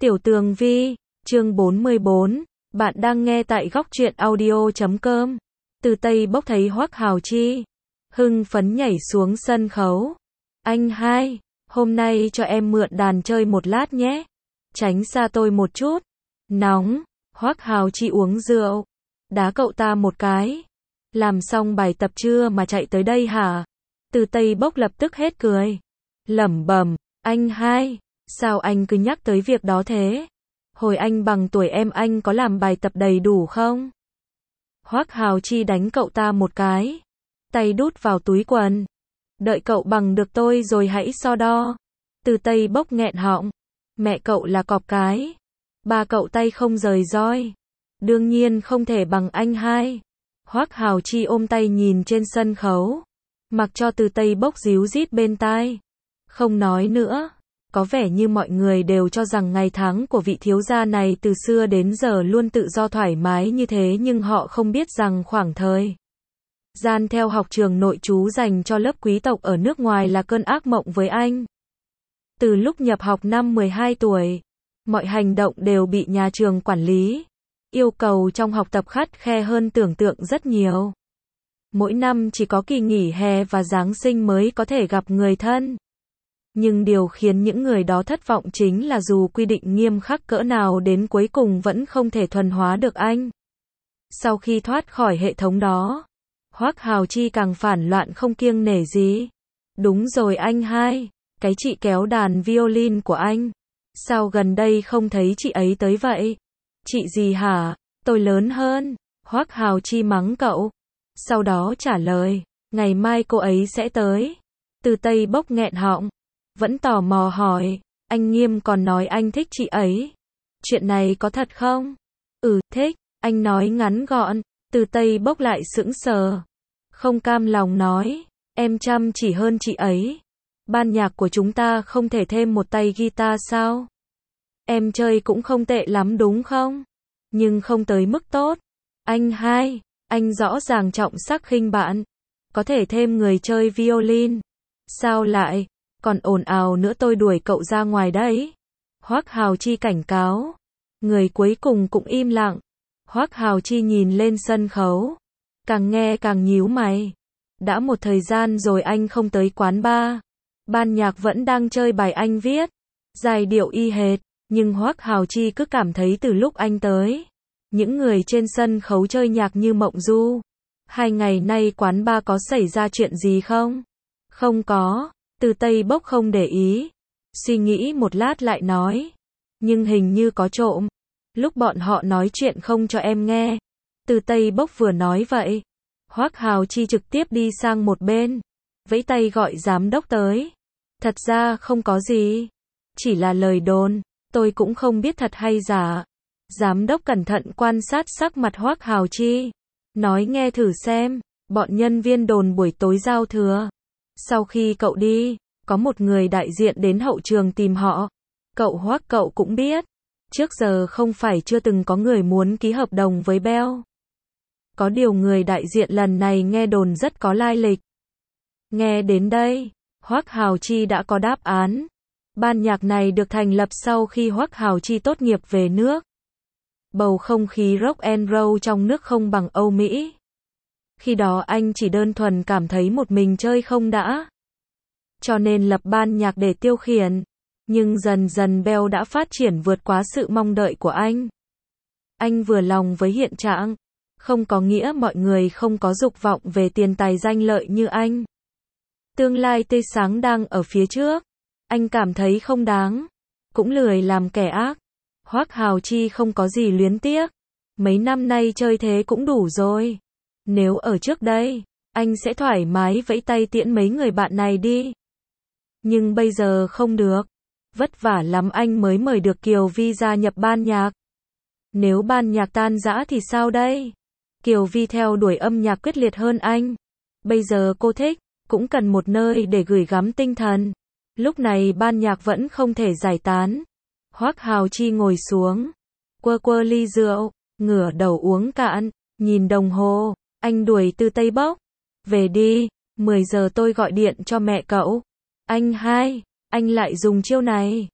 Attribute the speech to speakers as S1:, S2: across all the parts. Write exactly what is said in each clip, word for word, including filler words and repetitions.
S1: Tiểu Tường Vi, chương bốn mươi bốn, bạn đang nghe tại góc truyện audio chấm com. Từ Tây Bốc thấy Hoắc Hào Chi, hưng phấn nhảy xuống sân khấu. Anh hai, hôm nay cho em mượn đàn chơi một lát nhé. Tránh xa tôi một chút. Nóng, Hoắc Hào Chi uống rượu. Đá cậu ta một cái. Làm xong bài tập chưa mà chạy tới đây hả? Từ Tây Bốc lập tức hết cười. Lẩm bẩm, anh hai, sao anh cứ nhắc tới việc đó thế? Hồi anh bằng tuổi em anh có làm bài tập đầy đủ không? Hoắc Hào Chi đánh cậu ta một cái. Tay đút vào túi quần. Đợi cậu bằng được tôi rồi hãy so đo. Từ Tây Bốc nghẹn họng. Mẹ cậu là cọp cái. Ba cậu tay không rời roi. Đương nhiên không thể bằng anh hai. Hoắc Hào Chi ôm tay nhìn trên sân khấu. Mặc cho Từ Tây Bốc díu dít bên tai. Không nói nữa. Có vẻ như mọi người đều cho rằng ngày tháng của vị thiếu gia này từ xưa đến giờ luôn tự do thoải mái như thế, nhưng họ không biết rằng khoảng thời gian theo học trường nội trú dành cho lớp quý tộc ở nước ngoài là cơn ác mộng với anh. Từ lúc nhập học năm mười hai tuổi, mọi hành động đều bị nhà trường quản lý, yêu cầu trong học tập khắt khe hơn tưởng tượng rất nhiều. Mỗi năm chỉ có kỳ nghỉ hè và Giáng sinh mới có thể gặp người thân. Nhưng điều khiến những người đó thất vọng chính là dù quy định nghiêm khắc cỡ nào đến cuối cùng vẫn không thể thuần hóa được anh. Sau khi thoát khỏi hệ thống đó, Hoắc Hào Chi càng phản loạn không kiêng nể gì. Đúng rồi anh hai, cái chị kéo đàn violin của anh. Sao gần đây không thấy chị ấy tới vậy? Chị gì hả? Tôi lớn hơn. Hoắc Hào Chi mắng cậu. Sau đó trả lời, ngày mai cô ấy sẽ tới. Từ Tây Bốc nghẹn họng. Vẫn tò mò hỏi, anh Nghiêm còn nói anh thích chị ấy. Chuyện này có thật không? Ừ, thích, anh nói ngắn gọn. Từ Tây Bốc lại sững sờ. Không cam lòng nói, em chăm chỉ hơn chị ấy. Ban nhạc của chúng ta không thể thêm một tay guitar sao? Em chơi cũng không tệ lắm đúng không? Nhưng không tới mức tốt. Anh hai, anh rõ ràng trọng sắc khinh bạn. Có thể thêm người chơi violin. Sao lại? Còn ồn ào nữa tôi đuổi cậu ra ngoài đấy. Hoắc Hào Chi cảnh cáo. Người cuối cùng cũng im lặng. Hoắc Hào Chi nhìn lên sân khấu. Càng nghe càng nhíu mày. Đã một thời gian rồi anh không tới quán bar. Ban nhạc vẫn đang chơi bài anh viết. Giai điệu y hệt. Nhưng Hoắc Hào Chi cứ cảm thấy từ lúc anh tới, những người trên sân khấu chơi nhạc như mộng du. Hai ngày nay quán bar có xảy ra chuyện gì không? Không có. Từ Tây Bốc không để ý. Suy nghĩ một lát lại nói. Nhưng hình như có trộm. Lúc bọn họ nói chuyện không cho em nghe. Từ Tây Bốc vừa nói vậy. Hoắc Hào Chi trực tiếp đi sang một bên. Vẫy tay gọi giám đốc tới. Thật ra không có gì. Chỉ là lời đồn. Tôi cũng không biết thật hay giả. Giám đốc cẩn thận quan sát sắc mặt Hoắc Hào Chi. Nói nghe thử xem. Bọn nhân viên đồn buổi tối giao thừa. Sau khi cậu đi, có một người đại diện đến hậu trường tìm họ. Cậu Hoắc cậu cũng biết. Trước giờ không phải chưa từng có người muốn ký hợp đồng với Bell. Có điều người đại diện lần này nghe đồn rất có lai lịch. Nghe đến đây, Hoắc Hào Chi đã có đáp án. Ban nhạc này được thành lập sau khi Hoắc Hào Chi tốt nghiệp về nước. Bầu không khí rock and roll trong nước không bằng Âu Mỹ. Khi đó anh chỉ đơn thuần cảm thấy một mình chơi không đã. Cho nên lập ban nhạc để tiêu khiển. Nhưng dần dần Bell đã phát triển vượt quá sự mong đợi của anh. Anh vừa lòng với hiện trạng. Không có nghĩa mọi người không có dục vọng về tiền tài danh lợi như anh. Tương lai tươi sáng đang ở phía trước. Anh cảm thấy không đáng. Cũng lười làm kẻ ác. Hoắc Hào Chi không có gì luyến tiếc. Mấy năm nay chơi thế cũng đủ rồi. Nếu ở trước đây, anh sẽ thoải mái vẫy tay tiễn mấy người bạn này đi. Nhưng bây giờ không được. Vất vả lắm anh mới mời được Kiều Vi gia nhập ban nhạc. Nếu ban nhạc tan rã thì sao đây? Kiều Vi theo đuổi âm nhạc quyết liệt hơn anh. Bây giờ cô thích, cũng cần một nơi để gửi gắm tinh thần. Lúc này ban nhạc vẫn không thể giải tán. Hoắc Hào Chi ngồi xuống, quơ quơ ly rượu, ngửa đầu uống cạn, nhìn đồng hồ. Anh đuổi Từ Tây Bốc. Về đi, mười giờ tôi gọi điện cho mẹ cậu. Anh hai, anh lại dùng chiêu này.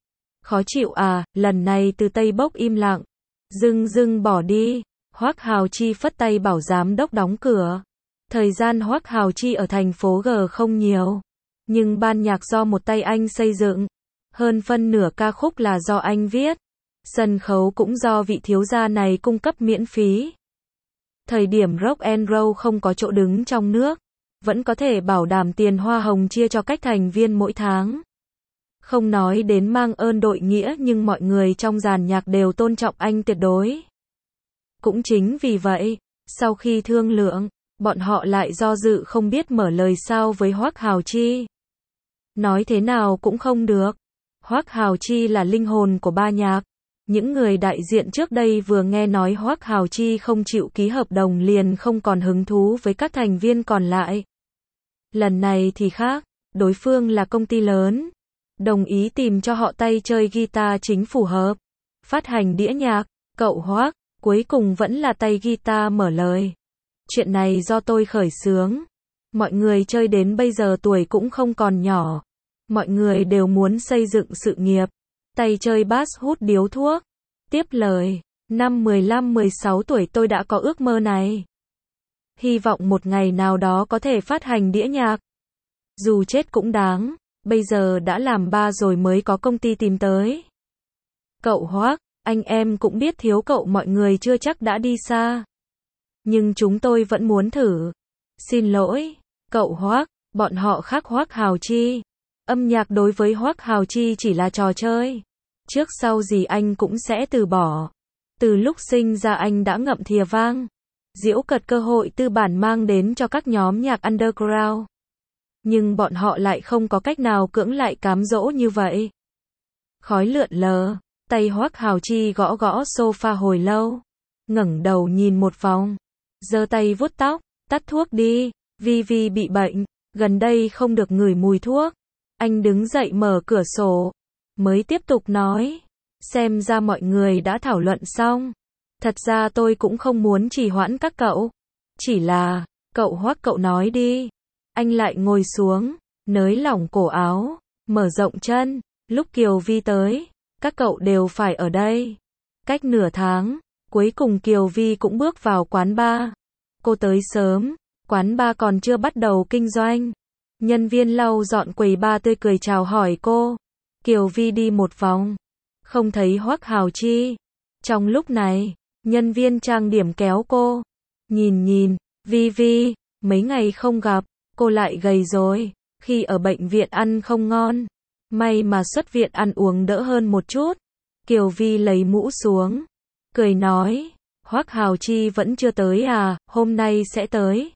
S1: Khó chịu à, lần này Từ Tây Bốc im lặng. Dưng dưng bỏ đi. Hoắc Hào Chi phất tay bảo giám đốc đóng cửa. Thời gian Hoắc Hào Chi ở thành phố G không nhiều. Nhưng ban nhạc do một tay anh xây dựng. Hơn phân nửa ca khúc là do anh viết. Sân khấu cũng do vị thiếu gia này cung cấp miễn phí. Thời điểm rock and roll không có chỗ đứng trong nước. Vẫn có thể bảo đảm tiền hoa hồng chia cho các thành viên mỗi tháng. Không nói đến mang ơn đội nghĩa nhưng mọi người trong dàn nhạc đều tôn trọng anh tuyệt đối. Cũng chính vì vậy, sau khi thương lượng, bọn họ lại do dự không biết mở lời sao với Hoắc Hào Chi. Nói thế nào cũng không được. Hoắc Hào Chi là linh hồn của ba nhạc. Những người đại diện trước đây vừa nghe nói Hoắc Hào Chi không chịu ký hợp đồng liền không còn hứng thú với các thành viên còn lại. Lần này thì khác, đối phương là công ty lớn. Đồng ý tìm cho họ tay chơi guitar chính phù hợp. Phát hành đĩa nhạc, cậu Hoắc, cuối cùng vẫn là tay guitar mở lời. Chuyện này do tôi khởi xướng. Mọi người chơi đến bây giờ tuổi cũng không còn nhỏ. Mọi người đều muốn xây dựng sự nghiệp. Tay chơi bass hút điếu thuốc. Tiếp lời, năm mười lăm mười sáu tuổi tôi đã có ước mơ này. Hy vọng một ngày nào đó có thể phát hành đĩa nhạc. Dù chết cũng đáng, bây giờ đã làm ba rồi mới có công ty tìm tới. Cậu Hoắc, anh em cũng biết thiếu cậu mọi người chưa chắc đã đi xa. Nhưng chúng tôi vẫn muốn thử. Xin lỗi, cậu Hoắc, bọn họ khác Hoắc Hào Chi. Âm nhạc đối với Hoắc Hào Chi chỉ là trò chơi. Trước sau gì anh cũng sẽ từ bỏ. Từ lúc sinh ra anh đã ngậm thìa vang. Giễu cợt cơ hội tư bản mang đến cho các nhóm nhạc underground. Nhưng bọn họ lại không có cách nào cưỡng lại cám dỗ như vậy. Khói lượn lờ, tay Hoắc Hào Chi gõ gõ sofa hồi lâu. Ngẩng đầu nhìn một vòng. Giơ tay vuốt tóc, tắt thuốc đi. Vi Vi bị bệnh, gần đây không được ngửi mùi thuốc. Anh đứng dậy mở cửa sổ. Mới tiếp tục nói. Xem ra mọi người đã thảo luận xong. Thật ra tôi cũng không muốn trì hoãn các cậu. Chỉ là, cậu Hoắc cậu nói đi. Anh lại ngồi xuống, nới lỏng cổ áo, mở rộng chân. Lúc Kiều Vi tới, các cậu đều phải ở đây. Cách nửa tháng, cuối cùng Kiều Vi cũng bước vào quán bar. Cô tới sớm, quán bar còn chưa bắt đầu kinh doanh. Nhân viên lau dọn quầy bar tươi cười chào hỏi cô. Kiều Vi đi một vòng, không thấy Hoắc Hào Chi. Trong lúc này, nhân viên trang điểm kéo cô. Nhìn nhìn, Vi Vi, mấy ngày không gặp, cô lại gầy rồi. Khi ở bệnh viện ăn không ngon. May mà xuất viện ăn uống đỡ hơn một chút. Kiều Vi lấy mũ xuống, cười nói, Hoắc Hào Chi vẫn chưa tới à, hôm nay sẽ tới.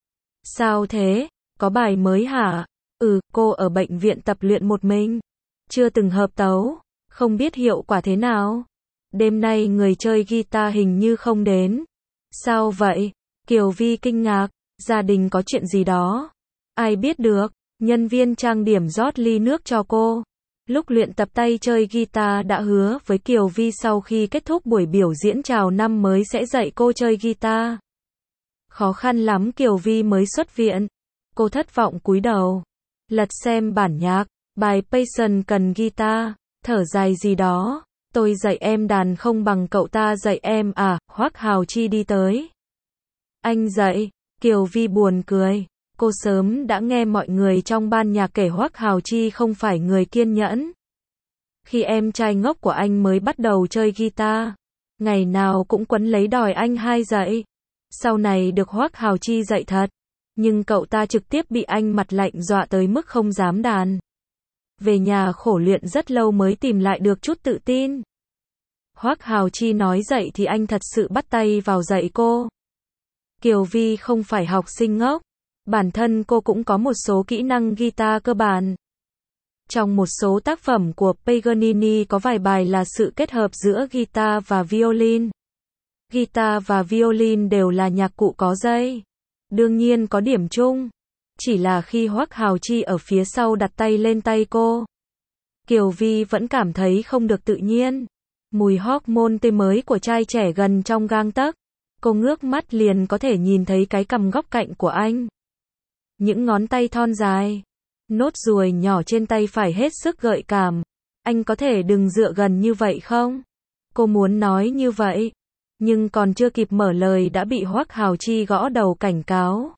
S1: Sao thế, có bài mới hả? Ừ, cô ở bệnh viện tập luyện một mình. Chưa từng hợp tấu, không biết hiệu quả thế nào. Đêm nay người chơi guitar hình như không đến. Sao vậy? Kiều Vi kinh ngạc, gia đình có chuyện gì đó. Ai biết được, nhân viên trang điểm rót ly nước cho cô. Lúc luyện tập tay chơi guitar đã hứa với Kiều Vi sau khi kết thúc buổi biểu diễn chào năm mới sẽ dạy cô chơi guitar. Khó khăn lắm Kiều Vi mới xuất viện. Cô thất vọng cúi đầu. Lật xem bản nhạc, bài Passion cần guitar, thở dài gì đó. Tôi dạy em đàn không bằng cậu ta dạy em à, Hoắc Hào Chi đi tới. Anh dạy, Kiều Vi buồn cười. Cô sớm đã nghe mọi người trong ban nhạc kể Hoắc Hào Chi không phải người kiên nhẫn. Khi em trai ngốc của anh mới bắt đầu chơi guitar, ngày nào cũng quấn lấy đòi anh hai dạy. Sau này được Hoắc Hào Chi dạy thật, nhưng cậu ta trực tiếp bị anh mặt lạnh dọa tới mức không dám đàn. Về nhà khổ luyện rất lâu mới tìm lại được chút tự tin. Hoắc Hào Chi nói dạy thì anh thật sự bắt tay vào dạy cô. Kiều Vi không phải học sinh ngốc. Bản thân cô cũng có một số kỹ năng guitar cơ bản. Trong một số tác phẩm của Paganini có vài bài là sự kết hợp giữa guitar và violin. Guitar và violin đều là nhạc cụ có dây. Đương nhiên có điểm chung. Chỉ là khi Hoắc Hào Chi ở phía sau đặt tay lên tay cô, Kiều Vi vẫn cảm thấy không được tự nhiên. Mùi hormone tươi mới của trai trẻ gần trong gang tấc. Cô ngước mắt liền có thể nhìn thấy cái cằm góc cạnh của anh. Những ngón tay thon dài. Nốt ruồi nhỏ trên tay phải hết sức gợi cảm. anh có thể đừng dựa gần như vậy không? Cô muốn nói như vậy, nhưng còn chưa kịp mở lời đã bị Hoắc Hào Chi gõ đầu cảnh cáo.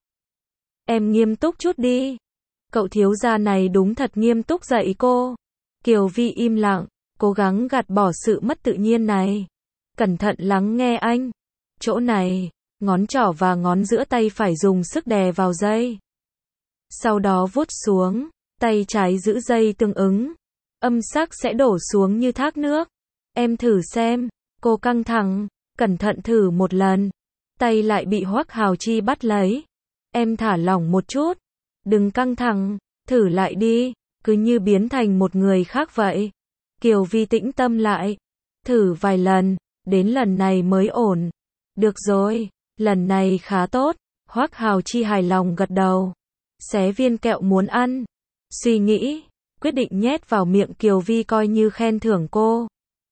S1: Em nghiêm túc chút đi. Cậu thiếu gia này đúng thật nghiêm túc dạy cô. Kiều Vi im lặng, cố gắng gạt bỏ sự mất tự nhiên này. Cẩn thận lắng nghe anh. Chỗ này, ngón trỏ và ngón giữa tay phải dùng sức đè vào dây. Sau đó vuốt xuống, tay trái giữ dây tương ứng. Âm sắc sẽ đổ xuống như thác nước. Em thử xem. Cô căng thẳng, cẩn thận thử một lần. Tay lại bị Hoắc Hào Chi bắt lấy. Em thả lỏng một chút. Đừng căng thẳng, thử lại đi. Cứ như biến thành một người khác vậy. Kiều Vi tĩnh tâm lại. Thử vài lần, đến lần này mới ổn. Được rồi, lần này khá tốt. Hoắc Hào Chi hài lòng gật đầu. Xé viên kẹo muốn ăn. Suy nghĩ, quyết định nhét vào miệng Kiều Vi coi như khen thưởng cô.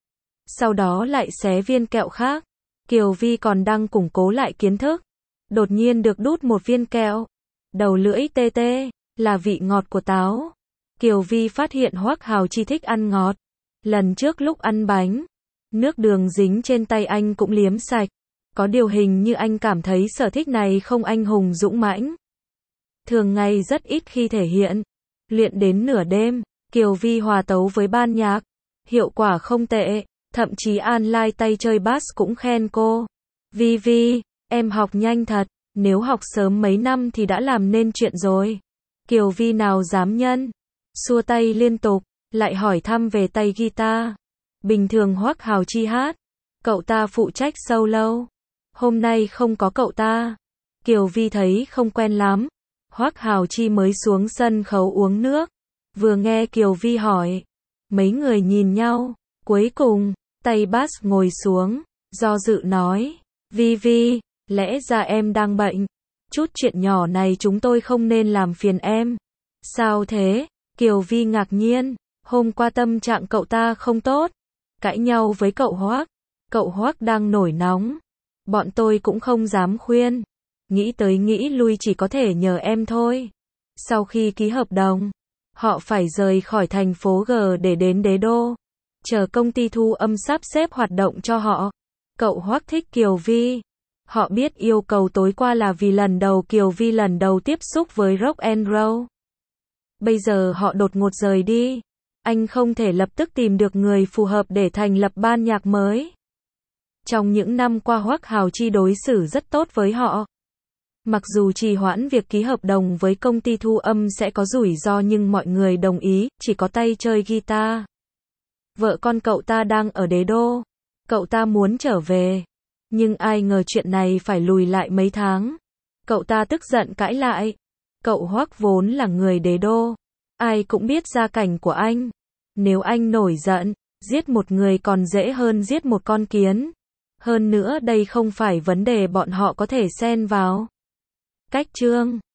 S1: Sau đó lại xé viên kẹo khác. Kiều Vi còn đang củng cố lại kiến thức. Đột nhiên được đút một viên kẹo. Đầu lưỡi tê tê, là vị ngọt của táo. Kiều Vi phát hiện Hoắc Hào Chi thích ăn ngọt. Lần trước lúc ăn bánh, nước đường dính trên tay anh cũng liếm sạch. Có điều hình như anh cảm thấy sở thích này không anh hùng dũng mãnh. Thường ngày rất ít khi thể hiện. Luyện đến nửa đêm, Kiều Vi hòa tấu với ban nhạc. Hiệu quả không tệ, thậm chí online tay chơi bass cũng khen cô. Vi Vi, em học nhanh thật, nếu học sớm mấy năm thì đã làm nên chuyện rồi. Kiều Vi nào dám nhân, xua tay liên tục, lại hỏi thăm về tay guitar. Bình thường Hoắc Hào Chi hát, cậu ta phụ trách solo. Hôm nay không có cậu ta. Kiều Vi thấy không quen lắm. Hoắc Hào Chi mới xuống sân khấu uống nước. Vừa nghe Kiều Vi hỏi, mấy người nhìn nhau. Cuối cùng, tay bass ngồi xuống, do dự nói, Vi Vi, lẽ ra em đang bệnh. Chút chuyện nhỏ này chúng tôi không nên làm phiền em. Sao thế? Kiều Vi ngạc nhiên, hôm qua tâm trạng cậu ta không tốt. Cãi nhau với cậu Hoắc. Cậu Hoắc đang nổi nóng. Bọn tôi cũng không dám khuyên. Nghĩ tới nghĩ lui chỉ có thể nhờ em thôi. Sau khi ký hợp đồng, họ phải rời khỏi thành phố G để đến Đế Đô. Chờ công ty thu âm sắp xếp hoạt động cho họ. Cậu Hoắc thích Kiều Vi. Họ biết yêu cầu tối qua là vì lần đầu Kiều Vi lần đầu tiếp xúc với rock and roll. Bây giờ họ đột ngột rời đi. Anh không thể lập tức tìm được người phù hợp để thành lập ban nhạc mới. Trong những năm qua Hoắc Hào Chi đối xử rất tốt với họ. Mặc dù trì hoãn việc ký hợp đồng với công ty thu âm sẽ có rủi ro nhưng mọi người đồng ý, chỉ có tay chơi guitar. Vợ con cậu ta đang ở Đế Đô. Cậu ta muốn trở về. Nhưng ai ngờ chuyện này phải lùi lại mấy tháng. Cậu ta tức giận cãi lại. Cậu Hoắc vốn là người Đế Đô. Ai cũng biết gia cảnh của anh. Nếu anh nổi giận, giết một người còn dễ hơn giết một con kiến. Hơn nữa đây không phải vấn đề bọn họ có thể xen vào. Cách chương